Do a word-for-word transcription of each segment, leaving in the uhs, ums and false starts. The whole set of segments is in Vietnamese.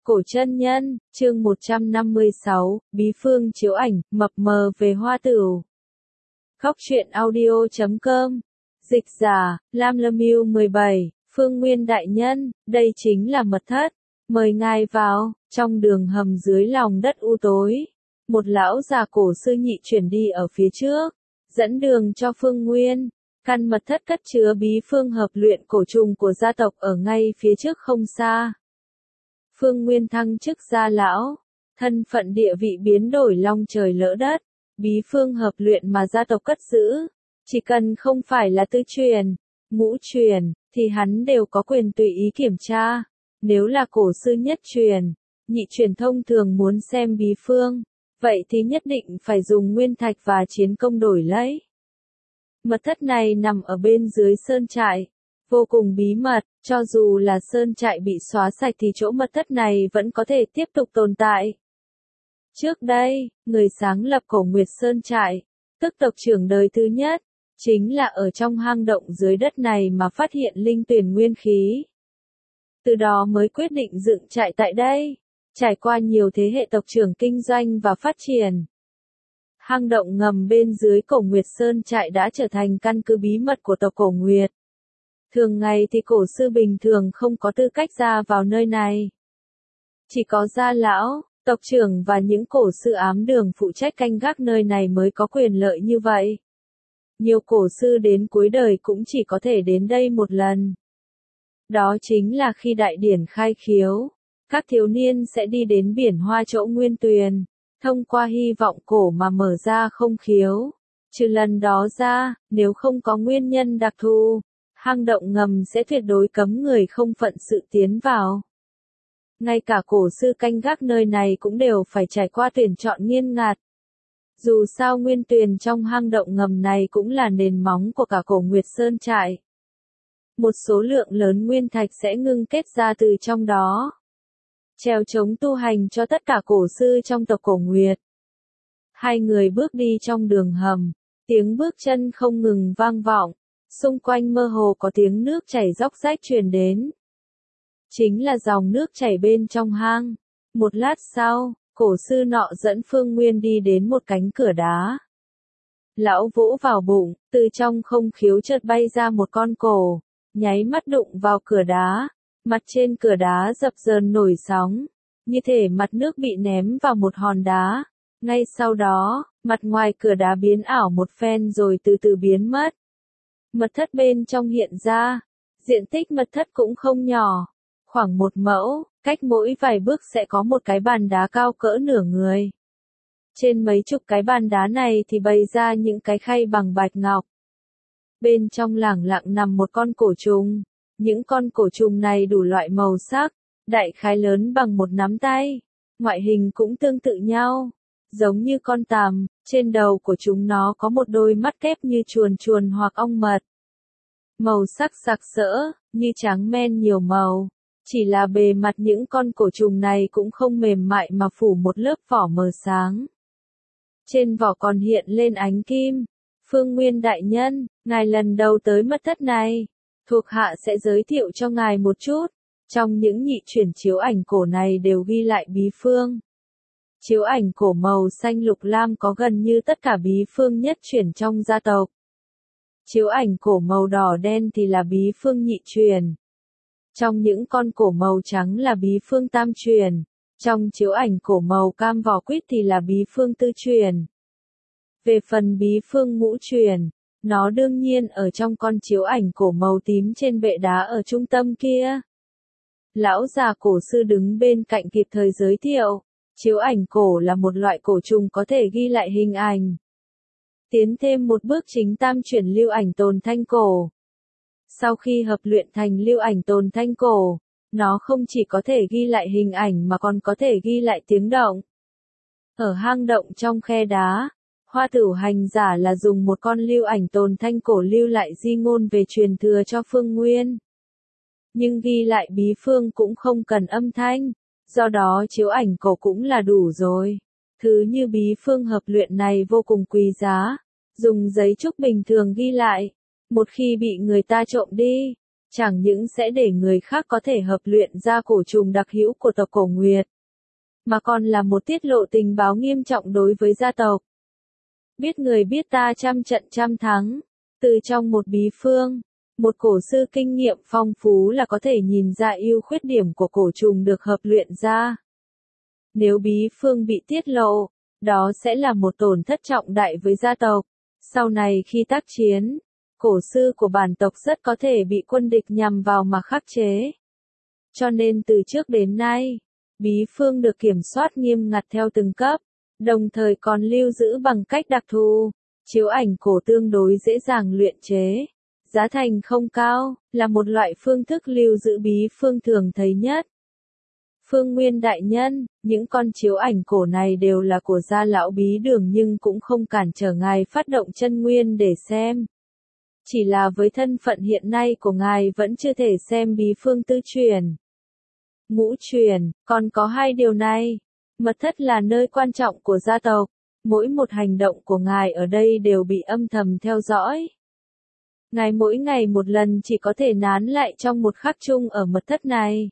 Cổ chân nhân, chương một trăm năm mươi sáu, Bí phương chiếu ảnh, mập mờ về hoa tửu. Khóc chuyện audio chấm com. Dịch giả, Lam Lâm Yêu mười bảy, Phương Nguyên đại nhân, đây chính là mật thất. Mời ngài vào. Trong đường hầm dưới lòng đất u tối, một lão già cổ sư nhị chuyển đi ở phía trước, dẫn đường cho Phương Nguyên. Căn mật thất cất chứa bí phương hợp luyện cổ trùng của gia tộc ở ngay phía trước không xa. Phương Nguyên thăng chức gia lão, thân phận địa vị biến đổi long trời lỡ đất, bí phương hợp luyện mà gia tộc cất giữ, chỉ cần không phải là tư truyền, ngũ truyền, thì hắn đều có quyền tùy ý kiểm tra. Nếu là cổ sư nhất truyền, nhị truyền thông thường muốn xem bí phương, vậy thì nhất định phải dùng nguyên thạch và chiến công đổi lấy. Mật thất này nằm ở bên dưới sơn trại, vô cùng bí mật, cho dù là sơn trại bị xóa sạch thì chỗ mật thất này vẫn có thể tiếp tục tồn tại. Trước đây, người sáng lập Cổ Nguyệt Sơn trại, tức tộc trưởng đời thứ nhất, chính là ở trong hang động dưới đất này mà phát hiện linh tuyển nguyên khí. Từ đó mới quyết định dựng trại tại đây, trải qua nhiều thế hệ tộc trưởng kinh doanh và phát triển. Hang động ngầm bên dưới Cổ Nguyệt Sơn trại đã trở thành căn cứ bí mật của tộc Cổ Nguyệt. Thường ngày thì cổ sư bình thường không có tư cách ra vào nơi này. Chỉ có gia lão, tộc trưởng và những cổ sư ám đường phụ trách canh gác nơi này mới có quyền lợi như vậy. Nhiều cổ sư đến cuối đời cũng chỉ có thể đến đây một lần. Đó chính là khi đại điển khai khiếu, các thiếu niên sẽ đi đến biển hoa chỗ nguyên tuyền, thông qua hy vọng cổ mà mở ra không khiếu. Trừ lần đó ra, nếu không có nguyên nhân đặc thù, hang động ngầm sẽ tuyệt đối cấm người không phận sự tiến vào. Ngay cả cổ sư canh gác nơi này cũng đều phải trải qua tuyển chọn nghiêm ngặt. Dù sao nguyên tuyền trong hang động ngầm này cũng là nền móng của cả Cổ Nguyệt Sơn trại. Một số lượng lớn nguyên thạch sẽ ngưng kết ra từ trong đó, trèo chống tu hành cho tất cả cổ sư trong tộc Cổ Nguyệt. Hai người bước đi trong đường hầm, tiếng bước chân không ngừng vang vọng. Xung quanh mơ hồ có tiếng nước chảy róc rách truyền đến. Chính là dòng nước chảy bên trong hang. Một lát sau, cổ sư nọ dẫn Phương Nguyên đi đến một cánh cửa đá. Lão vỗ vào bụng, từ trong không khiếu chợt bay ra một con cổ, nháy mắt đụng vào cửa đá. Mặt trên cửa đá dập dờn nổi sóng, như thể mặt nước bị ném vào một hòn đá. Ngay sau đó, mặt ngoài cửa đá biến ảo một phen rồi từ từ biến mất. Mật thất bên trong hiện ra, diện tích mật thất cũng không nhỏ, khoảng một mẫu, cách mỗi vài bước sẽ có một cái bàn đá cao cỡ nửa người. Trên mấy chục cái bàn đá này thì bày ra những cái khay bằng bạch ngọc. Bên trong lẳng lặng nằm một con cổ trùng, những con cổ trùng này đủ loại màu sắc, đại khái lớn bằng một nắm tay, ngoại hình cũng tương tự nhau, giống như con tằm. Trên đầu của chúng nó có một đôi mắt kép như chuồn chuồn hoặc ong mật. Màu sắc sặc sỡ, như trắng men nhiều màu. Chỉ là bề mặt những con cổ trùng này cũng không mềm mại mà phủ một lớp vỏ mờ sáng. Trên vỏ còn hiện lên ánh kim. Phương Nguyên đại nhân, ngài lần đầu tới mật thất này. Thuộc hạ sẽ giới thiệu cho ngài một chút. Trong những nhị chuyển chiếu ảnh cổ này đều ghi lại bí phương. Chiếu ảnh cổ màu xanh lục lam có gần như tất cả bí phương nhất chuyển trong gia tộc. Chiếu ảnh cổ màu đỏ đen thì là bí phương nhị truyền. Trong những con cổ màu trắng là bí phương tam truyền. Trong chiếu ảnh cổ màu cam vỏ quýt thì là bí phương tư truyền. Về phần bí phương ngũ truyền, nó đương nhiên ở trong con chiếu ảnh cổ màu tím trên bệ đá ở trung tâm kia. Lão già cổ sư đứng bên cạnh kịp thời giới thiệu. Chiếu ảnh cổ là một loại cổ trùng có thể ghi lại hình ảnh. Tiến thêm một bước chính tam chuyển lưu ảnh tồn thanh cổ. Sau khi hợp luyện thành lưu ảnh tồn thanh cổ, nó không chỉ có thể ghi lại hình ảnh mà còn có thể ghi lại tiếng động. Ở hang động trong khe đá, Hoa Tửu hành giả là dùng một con lưu ảnh tồn thanh cổ lưu lại di ngôn về truyền thừa cho Phương Nguyên. Nhưng ghi lại bí phương cũng không cần âm thanh. Do đó chiếu ảnh cổ cũng là đủ rồi. Thứ như bí phương hợp luyện này vô cùng quý giá. Dùng giấy trúc bình thường ghi lại. Một khi bị người ta trộm đi, chẳng những sẽ để người khác có thể hợp luyện ra cổ trùng đặc hữu của tộc Cổ Nguyệt, mà còn là một tiết lộ tình báo nghiêm trọng đối với gia tộc. Biết người biết ta trăm trận trăm thắng, từ trong một bí phương, một cổ sư kinh nghiệm phong phú là có thể nhìn ra ưu khuyết điểm của cổ trùng được hợp luyện ra. Nếu bí phương bị tiết lộ, đó sẽ là một tổn thất trọng đại với gia tộc. Sau này khi tác chiến, cổ sư của bản tộc rất có thể bị quân địch nhằm vào mà khắc chế. Cho nên từ trước đến nay, bí phương được kiểm soát nghiêm ngặt theo từng cấp, đồng thời còn lưu giữ bằng cách đặc thù. Chiếu ảnh cổ tương đối dễ dàng luyện chế, giá thành không cao, là một loại phương thức lưu giữ bí phương thường thấy nhất. Phương Nguyên đại nhân, những con chiếu ảnh cổ này đều là của gia lão Bí Đường nhưng cũng không cản trở ngài phát động chân nguyên để xem. Chỉ là với thân phận hiện nay của ngài vẫn chưa thể xem bí phương tư truyền. Ngũ truyền, còn có hai điều này. Mật thất là nơi quan trọng của gia tộc, mỗi một hành động của ngài ở đây đều bị âm thầm theo dõi. Ngài mỗi ngày một lần chỉ có thể nán lại trong một khắc chung ở mật thất này.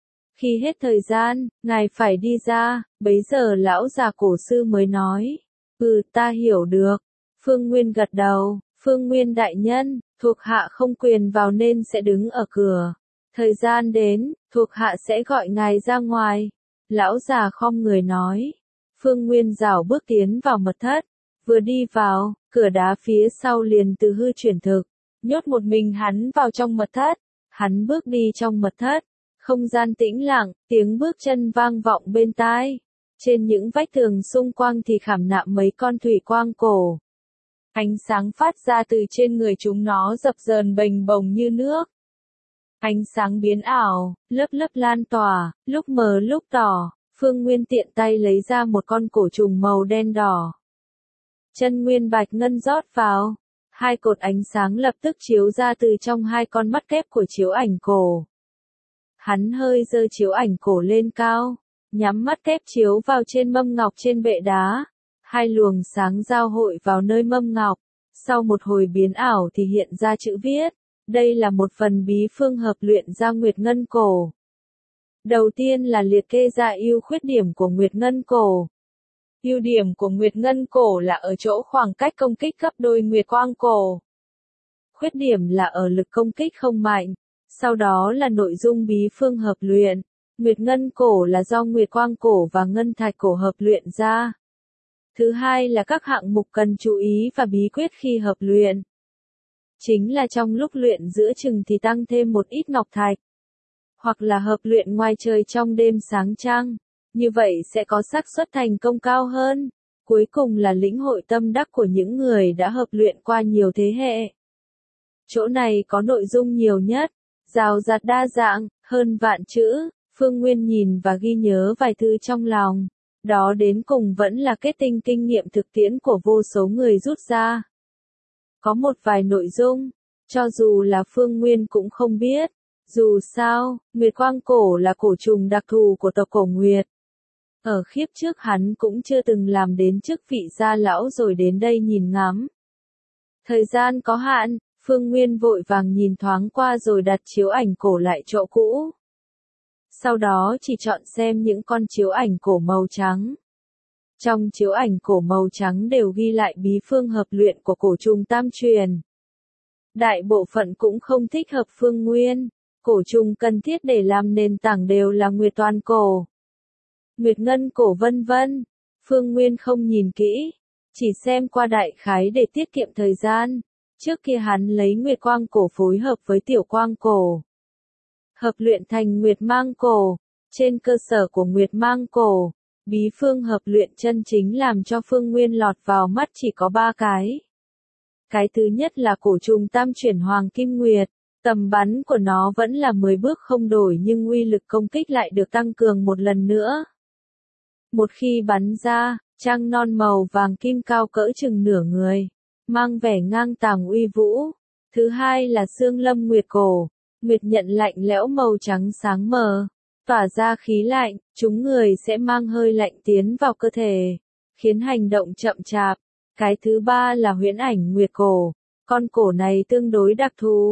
Khi hết thời gian, ngài phải đi ra, bấy giờ lão già cổ sư mới nói. Ừ, ta hiểu được. Phương Nguyên gật đầu, Phương Nguyên đại nhân, thuộc hạ không quyền vào nên sẽ đứng ở cửa. Thời gian đến, thuộc hạ sẽ gọi ngài ra ngoài. Lão già khom người nói. Phương Nguyên rảo bước tiến vào mật thất. Vừa đi vào, cửa đá phía sau liền từ hư chuyển thực. Nhốt một mình hắn vào trong mật thất. Hắn bước đi trong mật thất. Không gian tĩnh lặng, tiếng bước chân vang vọng bên tai. Trên những vách tường xung quanh thì khảm nạm mấy con thủy quang cổ. Ánh sáng phát ra từ trên người chúng nó dập dờn bềnh bồng như nước. Ánh sáng biến ảo, lớp lớp lan tỏa, lúc mờ lúc tỏ. Phương Nguyên tiện tay lấy ra một con cổ trùng màu đen đỏ. Chân nguyên bạch ngân rót vào. Hai cột ánh sáng lập tức chiếu ra từ trong hai con mắt kép của chiếu ảnh cổ. Hắn hơi giơ chiếu ảnh cổ lên cao, nhắm mắt kép chiếu vào trên mâm ngọc trên bệ đá. Hai luồng sáng giao hội vào nơi mâm ngọc. Sau một hồi biến ảo thì hiện ra chữ viết. Đây là một phần bí phương hợp luyện ra Nguyệt Ngân Cổ. Đầu tiên là liệt kê ra ưu khuyết điểm của Nguyệt Ngân Cổ. Ưu điểm của Nguyệt Ngân Cổ là ở chỗ khoảng cách công kích gấp đôi Nguyệt Quang Cổ. Khuyết điểm là ở lực công kích không mạnh. Sau đó là nội dung bí phương hợp luyện. Nguyệt Ngân Cổ là do Nguyệt Quang Cổ và Ngân Thạch Cổ hợp luyện ra. Thứ hai là các hạng mục cần chú ý và bí quyết khi hợp luyện. Chính là trong lúc luyện giữa chừng thì tăng thêm một ít ngọc thạch. Hoặc là hợp luyện ngoài trời trong đêm sáng trăng. Như vậy sẽ có xác suất thành công cao hơn. Cuối cùng là lĩnh hội tâm đắc của những người đã hợp luyện qua nhiều thế hệ. Chỗ này có nội dung nhiều nhất. Rào rạt đa dạng, hơn vạn chữ. Phương Nguyên nhìn và ghi nhớ vài thư trong lòng. Đó đến cùng vẫn là kết tinh kinh nghiệm thực tiễn của vô số người rút ra. Có một vài nội dung, cho dù là Phương Nguyên cũng không biết. Dù sao, Nguyệt Quang Cổ là cổ trùng đặc thù của tộc Cổ Nguyệt. Ở khiếp trước hắn cũng chưa từng làm đến chức vị gia lão rồi đến đây nhìn ngắm. Thời gian có hạn, Phương Nguyên vội vàng nhìn thoáng qua rồi đặt chiếu ảnh cổ lại chỗ cũ. Sau đó chỉ chọn xem những con chiếu ảnh cổ màu trắng. Trong chiếu ảnh cổ màu trắng đều ghi lại bí phương hợp luyện của cổ trùng tam truyền. Đại bộ phận cũng không thích hợp Phương Nguyên. Cổ trùng cần thiết để làm nền tảng đều là Nguyệt Toàn Cổ, Nguyệt Ngân Cổ vân vân. Phương Nguyên không nhìn kỹ, chỉ xem qua đại khái để tiết kiệm thời gian. Trước kia hắn lấy Nguyệt Quang Cổ phối hợp với Tiểu Quang Cổ, hợp luyện thành Nguyệt Mang Cổ. Trên cơ sở của Nguyệt Mang Cổ, bí phương hợp luyện chân chính làm cho Phương Nguyên lọt vào mắt chỉ có ba cái. Cái thứ nhất là cổ trùng tam chuyển Hoàng Kim Nguyệt. Tầm bắn của nó vẫn là mười bước không đổi nhưng uy lực công kích lại được tăng cường một lần nữa. Một khi bắn ra, trăng non màu vàng kim cao cỡ chừng nửa người, mang vẻ ngang tàng uy vũ. Thứ hai là xương lâm Nguyệt Cổ. Nguyệt nhận lạnh lẽo màu trắng sáng mờ, tỏa ra khí lạnh, chúng người sẽ mang hơi lạnh tiến vào cơ thể, khiến hành động chậm chạp. Cái thứ ba là huyễn ảnh Nguyệt Cổ. Con cổ này tương đối đặc thù,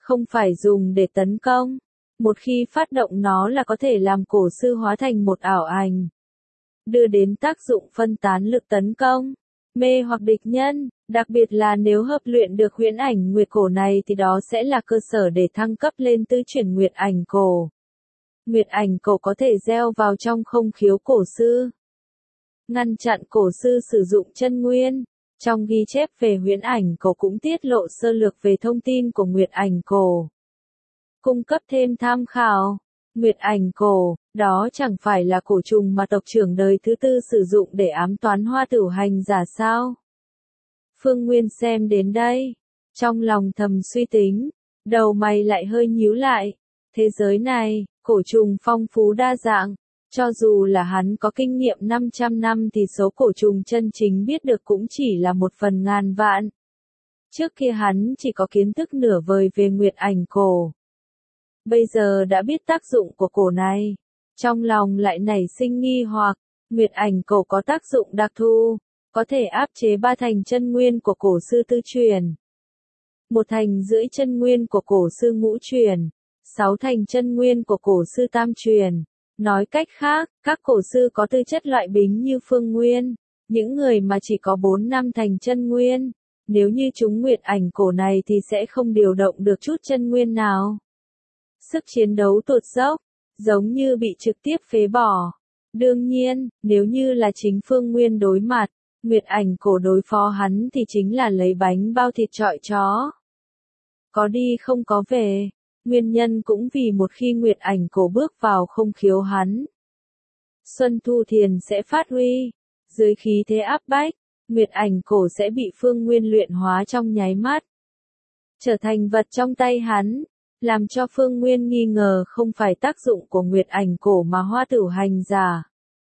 không phải dùng để tấn công. Một khi phát động nó là có thể làm cổ sư hóa thành một ảo ảnh, đưa đến tác dụng phân tán lực tấn công, mê hoặc địch nhân, đặc biệt là nếu hợp luyện được huyễn ảnh nguyệt cổ này thì đó sẽ là cơ sở để thăng cấp lên tứ chuyển nguyệt ảnh cổ. Nguyệt ảnh cổ có thể gieo vào trong không khiếu cổ sư, ngăn chặn cổ sư sử dụng chân nguyên. Trong ghi chép về huyễn ảnh cổ cũng tiết lộ sơ lược về thông tin của nguyệt ảnh cổ, cung cấp thêm tham khảo. Nguyệt ảnh cổ, đó chẳng phải là cổ trùng mà tộc trưởng đời thứ tư sử dụng để ám toán Hoa Tửu Hành giả sao? Phương Nguyên xem đến đây, trong lòng thầm suy tính, đầu mày lại hơi nhíu lại. Thế giới này, cổ trùng phong phú đa dạng, cho dù là hắn có kinh nghiệm năm trăm năm thì số cổ trùng chân chính biết được cũng chỉ là một phần ngàn vạn. Trước kia hắn chỉ có kiến thức nửa vời về nguyệt ảnh cổ. Bây giờ đã biết tác dụng của cổ này, trong lòng lại nảy sinh nghi hoặc. Nguyệt ảnh cổ có tác dụng đặc thù, có thể áp chế ba thành chân nguyên của cổ sư tư truyền, một thành rưỡi chân nguyên của cổ sư ngũ truyền, sáu thành chân nguyên của cổ sư tam truyền. Nói cách khác, các cổ sư có tư chất loại bính như Phương Nguyên, những người mà chỉ có bốn năm thành chân nguyên, nếu như chúng nguyệt ảnh cổ này thì sẽ không điều động được chút chân nguyên nào. Sức chiến đấu tụt dốc, giống như bị trực tiếp phế bỏ. Đương nhiên, nếu như là chính Phương Nguyên đối mặt, nguyệt ảnh cổ đối phó hắn thì chính là lấy bánh bao thịt chọi chó. Có đi không có về. Nguyên nhân cũng vì một khi nguyệt ảnh cổ bước vào không khiếu hắn, Xuân Thu Thiền sẽ phát huy. Dưới khí thế áp bách, nguyệt ảnh cổ sẽ bị Phương Nguyên luyện hóa trong nháy mắt, trở thành vật trong tay hắn, làm cho Phương Nguyên nghi ngờ không phải tác dụng của nguyệt ảnh cổ mà Hoa Tửu Hành giả.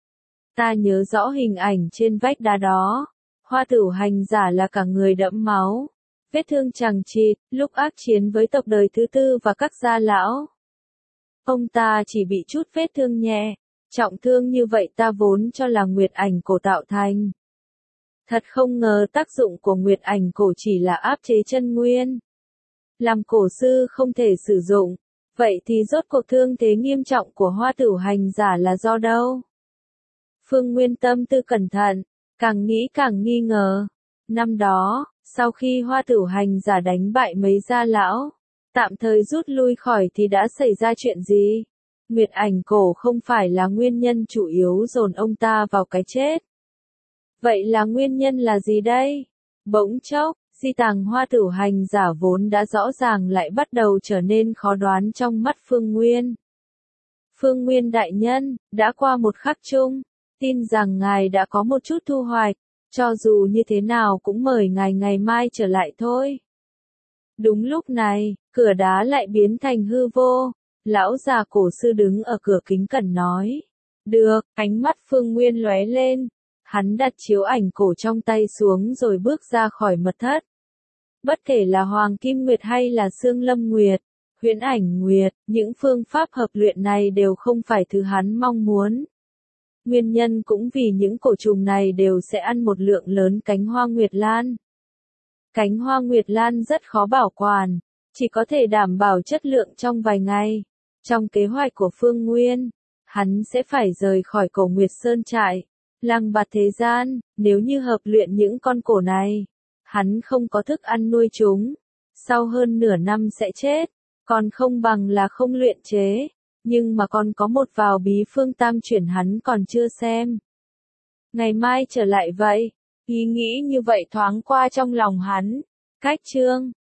Ta nhớ rõ hình ảnh trên vách đá đó, Hoa Tửu Hành giả là cả người đẫm máu, vết thương chằng chịt, lúc ác chiến với tộc đời thứ tư và các gia lão. Ông ta chỉ bị chút vết thương nhẹ, trọng thương như vậy ta vốn cho là nguyệt ảnh cổ tạo thành. Thật không ngờ tác dụng của nguyệt ảnh cổ chỉ là áp chế chân nguyên, làm cổ sư không thể sử dụng. Vậy thì rốt cuộc thương thế nghiêm trọng của Hoa Tửu Hành giả là do đâu? Phương Nguyên tâm tư cẩn thận, càng nghĩ càng nghi ngờ. Năm đó, sau khi Hoa Tửu Hành giả đánh bại mấy gia lão, tạm thời rút lui khỏi thì đã xảy ra chuyện gì? Nguyệt ảnh cổ không phải là nguyên nhân chủ yếu dồn ông ta vào cái chết. Vậy là nguyên nhân là gì đây? Bỗng chốc, di tàng Hoa Tửu Hành giả vốn đã rõ ràng lại bắt đầu trở nên khó đoán trong mắt Phương Nguyên. Phương Nguyên đại nhân, đã qua một khắc chung, tin rằng ngài đã có một chút thu hoạch, cho dù như thế nào cũng mời ngài ngày mai trở lại thôi. Đúng lúc này, cửa đá lại biến thành hư vô, lão già cổ sư đứng ở cửa kính cẩn nói. Được, ánh mắt Phương Nguyên lóe lên, hắn đặt chiếu ảnh cổ trong tay xuống rồi bước ra khỏi mật thất. Bất kể là Hoàng Kim Nguyệt hay là Xương Lâm Nguyệt, huyễn ảnh Nguyệt, những phương pháp hợp luyện này đều không phải thứ hắn mong muốn. Nguyên nhân cũng vì những cổ trùng này đều sẽ ăn một lượng lớn cánh hoa nguyệt lan. Cánh hoa nguyệt lan rất khó bảo quản, chỉ có thể đảm bảo chất lượng trong vài ngày. Trong kế hoạch của Phương Nguyên, hắn sẽ phải rời khỏi cổ Nguyệt Sơn trại, lăng bạt thế gian. Nếu như hợp luyện những con cổ này, hắn không có thức ăn nuôi chúng, sau hơn nửa năm sẽ chết, còn không bằng là không luyện chế. Nhưng mà còn có một vào bí phương tam chuyển hắn còn chưa xem. Ngày mai trở lại vậy, ý nghĩ như vậy thoáng qua trong lòng hắn. Cách chương